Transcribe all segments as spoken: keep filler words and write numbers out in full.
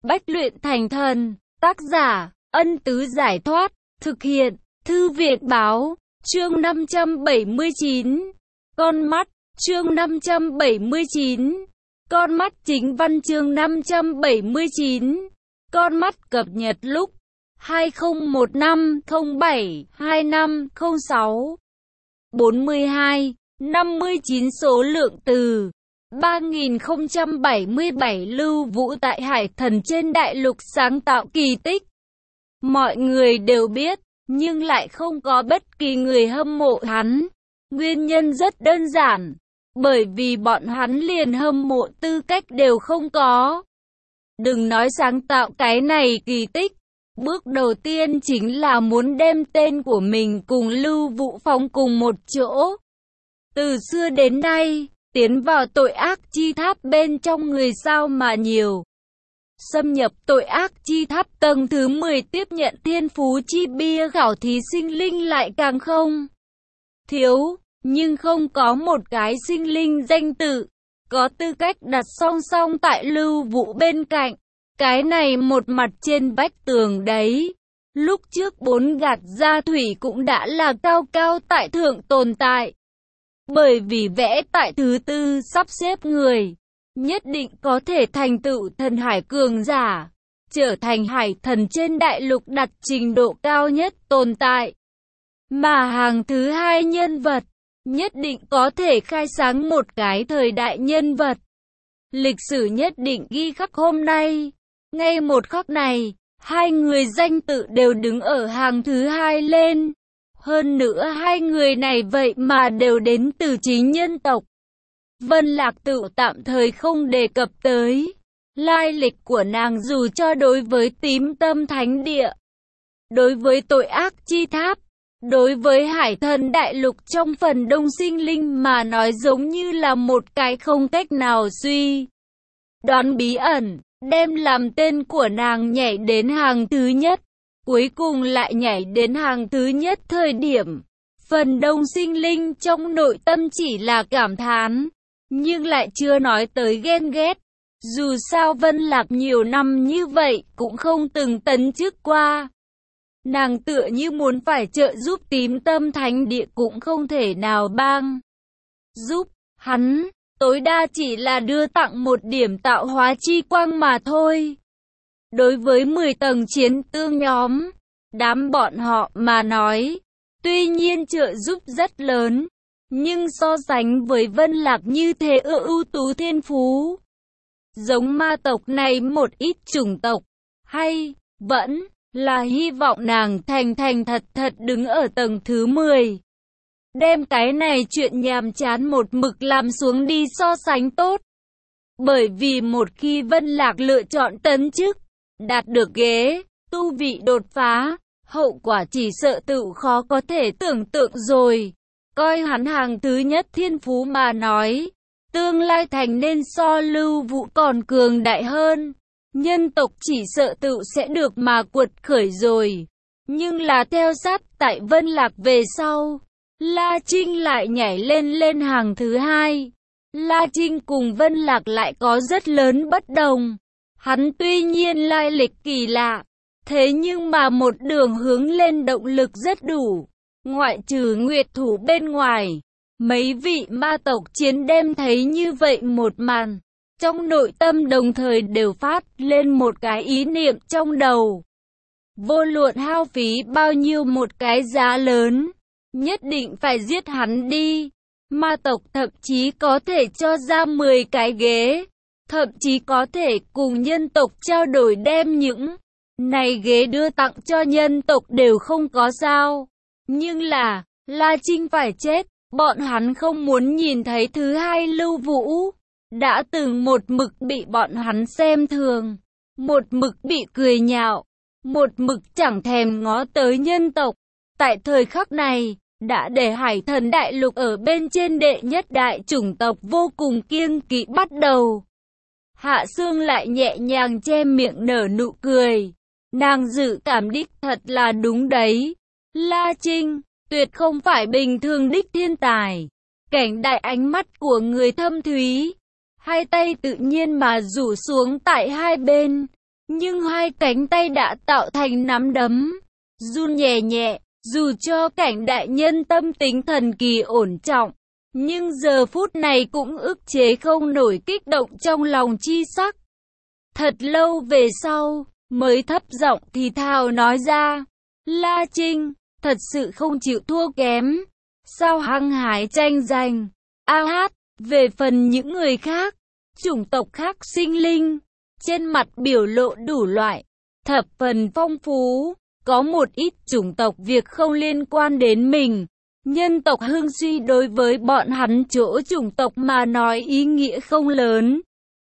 Bách luyện thành thần. Tác giả, Ân Tứ Giải Thoát. Thực hiện, Thư Việt Báo. Chương năm trăm bảy mươi chín. Con mắt. Chương năm trăm bảy mươi chín. Con mắt. Chính văn chương năm trăm bảy mươi chín. Con mắt cập nhật lúc hai không một năm không bảy hai năm không sáu. bốn mươi hai, năm mươi chín số lượng từ. ba nghìn không trăm bảy mươi bảy Lưu Vũ tại Hải Thần trên đại lục sáng tạo kỳ tích. Mọi người đều biết, nhưng lại không có bất kỳ người hâm mộ hắn. Nguyên nhân rất đơn giản, bởi vì bọn hắn liền hâm mộ tư cách đều không có. Đừng nói sáng tạo cái này kỳ tích, bước đầu tiên chính là muốn đem tên của mình cùng Lưu Vũ phóng cùng một chỗ. Từ xưa đến nay, tiến vào tội ác chi tháp bên trong người sao mà nhiều. Xâm nhập tội ác chi tháp tầng thứ mười tiếp nhận thiên phú chi bia khảo thí sinh linh lại càng không thiếu, nhưng không có một cái sinh linh danh tự có tư cách đặt song song tại Lưu Vũ bên cạnh. Cái này một mặt trên vách tường đấy, lúc trước bốn gạt gia thủy cũng đã là cao cao tại thượng tồn tại. Bởi vì vẽ tại thứ tư sắp xếp người, nhất định có thể thành tựu thần hải cường giả, trở thành hải thần trên đại lục đặt trình độ cao nhất tồn tại. Mà hàng thứ hai nhân vật, nhất định có thể khai sáng một cái thời đại nhân vật. Lịch sử nhất định ghi khắc hôm nay. Ngay một khắc này, hai người danh tự đều đứng ở hàng thứ hai lên. Hơn nữa hai người này vậy mà đều đến từ chính nhân tộc. Vân Lạc Tự tạm thời không đề cập tới lai lịch của nàng, dù cho đối với Tím Tâm Thánh Địa, đối với tội ác chi tháp, đối với Hải Thần đại lục trong phần đông sinh linh mà nói giống như là một cái không cách nào suy đoán bí ẩn. Đem làm tên của nàng nhảy đến hàng thứ nhất, cuối cùng lại nhảy đến hàng thứ nhất thời điểm, phần đông sinh linh trong nội tâm chỉ là cảm thán, nhưng lại chưa nói tới ghen ghét. Dù sao Vân Lạc nhiều năm như vậy cũng không từng tấn chức qua. Nàng tựa như muốn phải trợ giúp Tím Tâm Thánh Địa cũng không thể nào bang giúp hắn. Tối đa chỉ là đưa tặng một điểm tạo hóa chi quang mà thôi. Đối với mười tầng chiến tương nhóm, đám bọn họ mà nói, tuy nhiên trợ giúp rất lớn, nhưng so sánh với Vân Lạc như thế ưu tú thiên phú, giống ma tộc này một ít chủng tộc, hay vẫn là hy vọng nàng thành thành thật thật đứng ở tầng thứ mười. Đem cái này chuyện nhàm chán một mực làm xuống đi so sánh tốt. Bởi vì một khi Vân Lạc lựa chọn tấn chức, đạt được ghế, tu vị đột phá, hậu quả chỉ sợ tự khó có thể tưởng tượng rồi. Coi hắn hàng thứ nhất thiên phú mà nói, tương lai thành nên so Lưu Vũ còn cường đại hơn. Nhân tộc chỉ sợ tự sẽ được mà quật khởi rồi. Nhưng là theo sát tại Vân Lạc về sau, La Trinh lại nhảy lên lên hàng thứ hai. La Trinh cùng Vân Lạc lại có rất lớn bất đồng. Hắn tuy nhiên lai lịch kỳ lạ, thế nhưng mà một đường hướng lên động lực rất đủ. Ngoại trừ Nguyệt Thủ bên ngoài, mấy vị ma tộc chiến đem thấy như vậy một màn, trong nội tâm đồng thời đều phát lên một cái ý niệm trong đầu. Vô luận hao phí bao nhiêu một cái giá lớn, nhất định phải giết hắn đi. Ma tộc thậm chí có thể cho ra mười cái ghế, thậm chí có thể cùng nhân tộc trao đổi đem những này ghế đưa tặng cho nhân tộc đều không có sao. Nhưng là, La Trinh phải chết, bọn hắn không muốn nhìn thấy thứ hai Lưu Vũ. Đã từng một mực bị bọn hắn xem thường, một mực bị cười nhạo, một mực chẳng thèm ngó tới nhân tộc. Tại thời khắc này, đã để Hải Thần đại lục ở bên trên đệ nhất đại chủng tộc vô cùng kiêng kỵ bắt đầu. Hạ Sương lại nhẹ nhàng che miệng nở nụ cười. Nàng dự cảm đích thật là đúng đấy. La Trinh, tuyệt không phải bình thường đích thiên tài. Cảnh đại ánh mắt của người thâm thúy, hai tay tự nhiên mà rủ xuống tại hai bên. Nhưng hai cánh tay đã tạo thành nắm đấm, run nhẹ nhẹ, dù cho cảnh đại nhân tâm tính thần kỳ ổn trọng. Nhưng giờ phút này cũng ức chế không nổi kích động trong lòng chi sắc. Thật lâu về sau, mới thấp giọng thì thào nói ra, La Trinh, thật sự không chịu thua kém, sao hăng hái tranh giành. A hát, về phần những người khác, chủng tộc khác sinh linh, trên mặt biểu lộ đủ loại, thập phần phong phú, có một ít chủng tộc việc không liên quan đến mình. Nhân tộc Hưng Suy đối với bọn hắn chỗ chủng tộc mà nói ý nghĩa không lớn.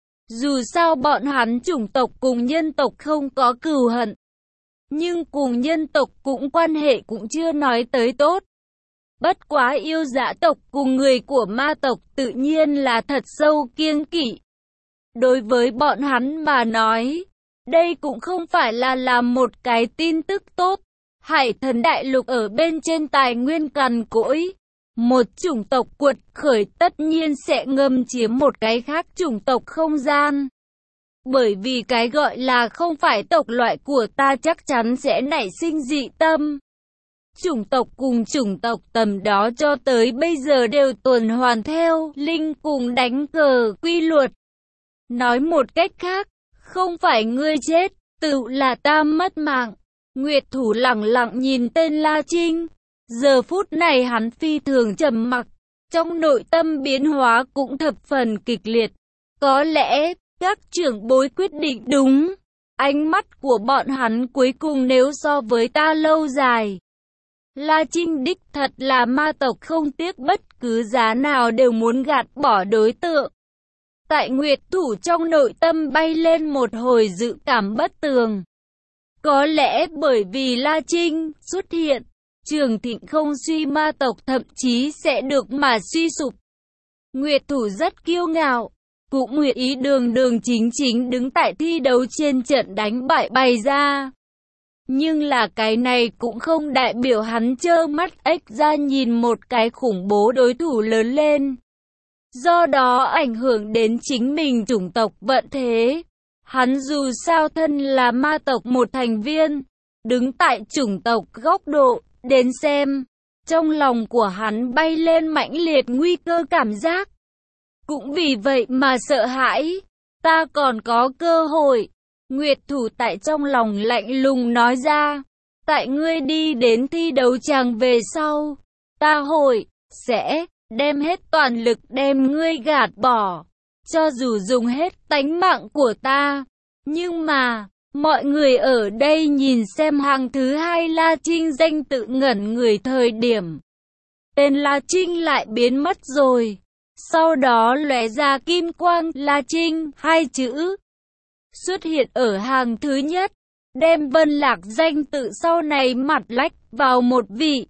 Dù sao bọn hắn chủng tộc cùng nhân tộc không có cừu hận, nhưng cùng nhân tộc cũng quan hệ cũng chưa nói tới tốt. Bất quá yêu dã tộc cùng người của ma tộc tự nhiên là thật sâu kiêng kỵ. Đối với bọn hắn mà nói, đây cũng không phải là làm một cái tin tức tốt. Hải Thần Đại Lục ở bên trên tài nguyên cằn cỗi, một chủng tộc cuột khởi tất nhiên sẽ ngâm chiếm một cái khác chủng tộc không gian. Bởi vì cái gọi là không phải tộc loại của ta chắc chắn sẽ nảy sinh dị tâm. Chủng tộc cùng chủng tộc tầm đó cho tới bây giờ đều tuần hoàn theo linh cùng đánh cờ quy luật. Nói một cách khác, không phải ngươi chết, tự là ta mất mạng. Nguyệt Thủ lặng lặng nhìn tên La Trinh. Giờ phút này hắn phi thường trầm mặc, trong nội tâm biến hóa cũng thập phần kịch liệt. Có lẽ, các trưởng bối quyết định đúng. Ánh mắt của bọn hắn cuối cùng nếu so với ta lâu dài. La Trinh đích thật là ma tộc không tiếc bất cứ giá nào đều muốn gạt bỏ đối tượng. Tại Nguyệt Thủ trong nội tâm bay lên một hồi dự cảm bất tường. Có lẽ bởi vì La Trinh xuất hiện, Trường Thịnh không suy ma tộc thậm chí sẽ được mà suy sụp. Nguyệt Thủ rất kiêu ngạo, cũng nguyện ý đường đường chính chính đứng tại thi đấu trên trận đánh bại bày ra. Nhưng là cái này cũng không đại biểu hắn trơ mắt ếch ra nhìn một cái khủng bố đối thủ lớn lên. Do đó ảnh hưởng đến chính mình chủng tộc vận thế. Hắn dù sao thân là ma tộc một thành viên, đứng tại chủng tộc góc độ, đến xem, trong lòng của hắn bay lên mãnh liệt nguy cơ cảm giác. Cũng vì vậy mà sợ hãi, ta còn có cơ hội. Nguyệt Thủ tại trong lòng lạnh lùng nói ra, tại ngươi đi đến thi đấu tràng về sau, ta hội, sẽ, đem hết toàn lực đem ngươi gạt bỏ. Cho dù dùng hết tánh mạng của ta, nhưng mà, mọi người ở đây nhìn xem hàng thứ hai La Trinh danh tự ngẩn người thời điểm. Tên La Trinh lại biến mất rồi. Sau đó lóe ra kim quang La Trinh hai chữ. Xuất hiện ở hàng thứ nhất, đem Vân Lạc danh tự sau này mặt lách vào một vị.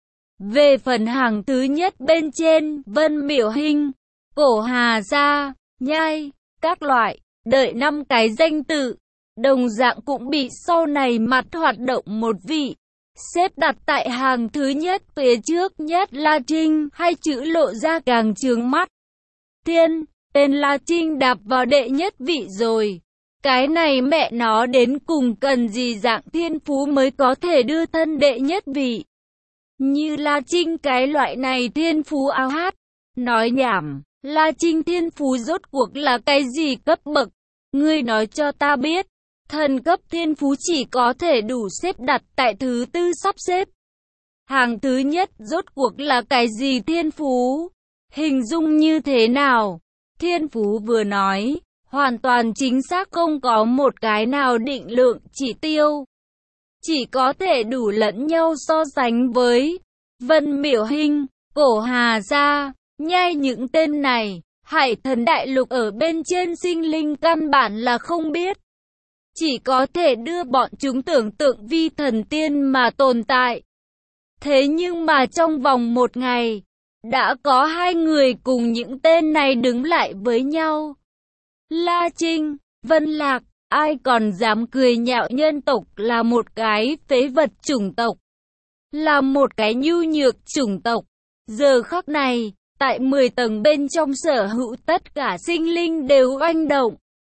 Về phần hàng thứ nhất bên trên, Vân Miểu Hinh, Cổ Hà Gia, Nhai, các loại, đợi năm cái danh tự, đồng dạng cũng bị sau này mặt hoạt động một vị. Xếp đặt tại hàng thứ nhất phía trước nhất La Trinh, hai chữ lộ ra càng chướng mắt. Thiên, tên La Trinh đạp vào đệ nhất vị rồi. Cái này mẹ nó đến cùng cần gì dạng thiên phú mới có thể đưa thân đệ nhất vị. Như La Trinh cái loại này thiên phú ao hát. Nói nhảm, La Trinh thiên phú rốt cuộc là cái gì cấp bậc? Ngươi nói cho ta biết. Thần cấp thiên phú chỉ có thể đủ xếp đặt tại thứ tư sắp xếp. Hàng thứ nhất rốt cuộc là cái gì thiên phú? Hình dung như thế nào? Thiên phú vừa nói, hoàn toàn chính xác không có một cái nào định lượng chỉ tiêu. Chỉ có thể đủ lẫn nhau so sánh với Vân Miểu Hinh, Cổ Hà Gia, Nhai những tên này. Hải Thần Đại Lục ở bên trên sinh linh căn bản là không biết. Chỉ có thể đưa bọn chúng tưởng tượng vi thần tiên mà tồn tại. Thế nhưng mà trong vòng một ngày, đã có hai người cùng những tên này đứng lại với nhau. La Trinh, Vân Lạc, ai còn dám cười nhạo nhân tộc là một cái phế vật chủng tộc. Là một cái nhu nhược chủng tộc. Giờ khắc này, tại mười tầng bên trong sở hữu tất cả sinh linh đều oanh động.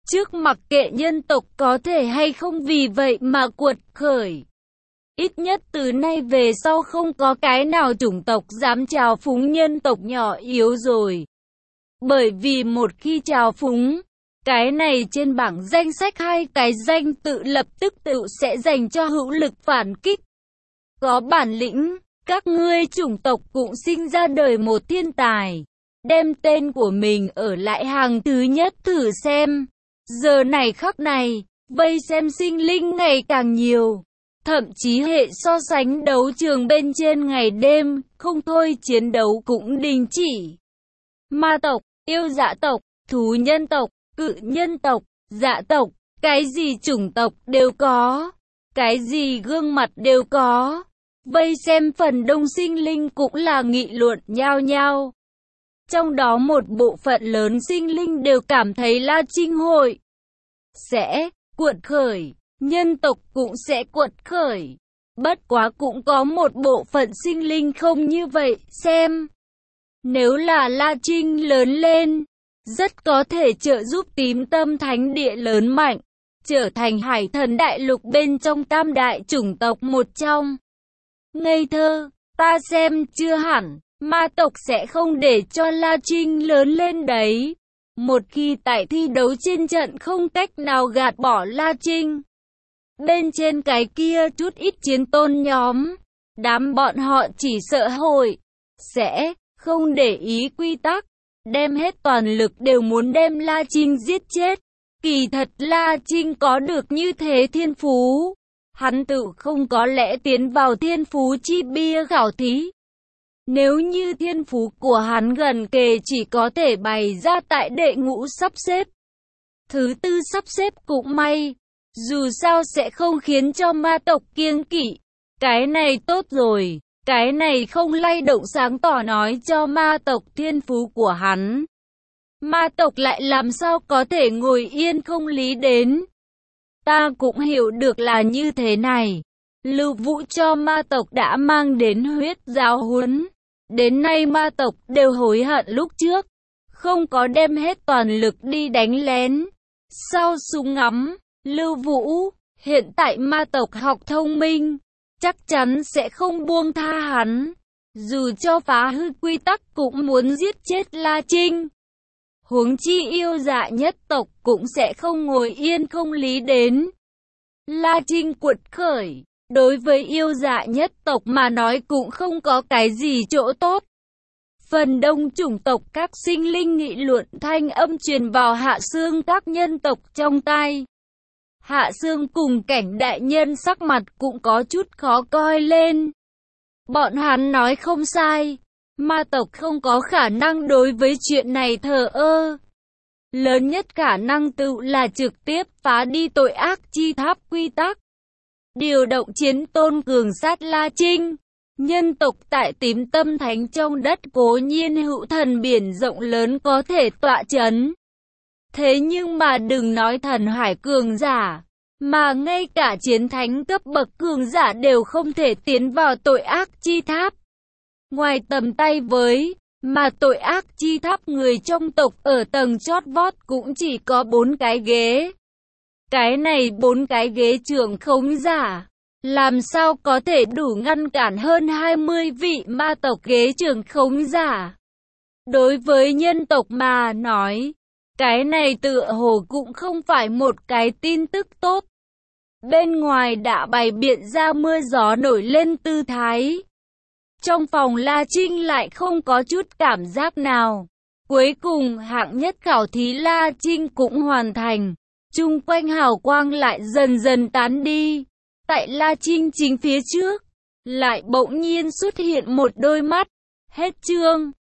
trước mặc kệ nhân tộc có thể hay không vì vậy mà cuột khởi. Ít nhất từ nay về sau không có cái nào chủng tộc dám trào phúng nhân tộc nhỏ yếu rồi. Bởi vì một khi trào phúng, cái này trên bảng danh sách hai cái danh tự lập tức tự sẽ dành cho hữu lực phản kích. Có bản lĩnh, các ngươi chủng tộc cũng sinh ra đời một thiên tài. Đem tên của mình ở lại hàng thứ nhất thử xem. Giờ này khắc này, vây xem sinh linh ngày càng nhiều. Thậm chí hệ so sánh đấu trường bên trên ngày đêm, không thôi chiến đấu cũng đình chỉ. Ma tộc, yêu dã tộc, thú nhân tộc, cự nhân tộc, dã tộc, cái gì chủng tộc đều có. Cái gì gương mặt đều có. Vây xem phần đông sinh linh cũng là nghị luận nhao nhao. Trong đó một bộ phận lớn sinh linh đều cảm thấy La Trinh hội sẽ cuột khởi, nhân tộc cũng sẽ cuột khởi. Bất quá cũng có một bộ phận sinh linh không như vậy, xem. Nếu là La Trinh lớn lên, rất có thể trợ giúp tím tâm thánh địa lớn mạnh, trở thành hải thần đại lục bên trong tam đại chủng tộc một trong. Ngây thơ, ta xem chưa hẳn, ma tộc sẽ không để cho La Trinh lớn lên đấy. Một khi tại thi đấu trên trận không cách nào gạt bỏ La Trinh, bên trên cái kia chút ít chiến tôn nhóm, đám bọn họ chỉ sợ hội sẽ không để ý quy tắc, đem hết toàn lực đều muốn đem La Trinh giết chết. Kỳ thật La Trinh có được như thế thiên phú, hắn tự không có lẽ tiến vào thiên phú chi bia khảo thí. Nếu như thiên phú của hắn gần kề chỉ có thể bày ra tại đệ ngũ sắp xếp. Thứ tư sắp xếp cũng may, dù sao sẽ không khiến cho ma tộc kiêng kỵ. Cái này tốt rồi, cái này không lay động sáng tỏ nói cho ma tộc thiên phú của hắn. Ma tộc lại làm sao có thể ngồi yên không lý đến. Ta cũng hiểu được là như thế này. Lưu Vũ cho ma tộc đã mang đến huyết giáo huấn. Đến nay ma tộc đều hối hận lúc trước, không có đem hết toàn lực đi đánh lén. Sau súng ngắm, Lưu Vũ, hiện tại ma tộc học thông minh, chắc chắn sẽ không buông tha hắn. Dù cho phá hư quy tắc cũng muốn giết chết La Trinh. Huống chi yêu dạ nhất tộc cũng sẽ không ngồi yên không lý đến. La Trinh cuột khởi, đối với yêu dạ nhất tộc mà nói cũng không có cái gì chỗ tốt. Phần đông chủng tộc các sinh linh nghị luận thanh âm truyền vào Hạ Xương các nhân tộc trong tai. Hạ Xương cùng Cảnh đại nhân sắc mặt cũng có chút khó coi lên. Bọn hắn nói không sai, ma tộc không có khả năng đối với chuyện này thờ ơ. Lớn nhất khả năng tự là trực tiếp phá đi tội ác chi tháp quy tắc. Điều động chiến tôn cường sát La Trinh. Nhân tộc tại tím tâm thánh trong đất cố nhiên hữu thần biển rộng lớn có thể tọa chấn. Thế nhưng mà đừng nói thần hải cường giả, mà ngay cả chiến thánh cấp bậc cường giả đều không thể tiến vào tội ác chi tháp. Ngoài tầm tay với, mà tội ác chi tháp người trong tộc ở tầng chót vót cũng chỉ có bốn cái ghế. Cái này bốn cái ghế trưởng khống giả, làm sao có thể đủ ngăn cản hơn hai mươi vị ma tộc ghế trưởng khống giả. Đối với nhân tộc mà nói, cái này tựa hồ cũng không phải một cái tin tức tốt. Bên ngoài đã bày biện ra mưa gió nổi lên tư thái. Trong phòng La Trinh lại không có chút cảm giác nào. Cuối cùng hạng nhất khảo thí La Trinh cũng hoàn thành. Chung quanh hào quang lại dần dần tán đi. Tại La Trinh chính phía trước, lại bỗng nhiên xuất hiện một đôi mắt. Hết chương.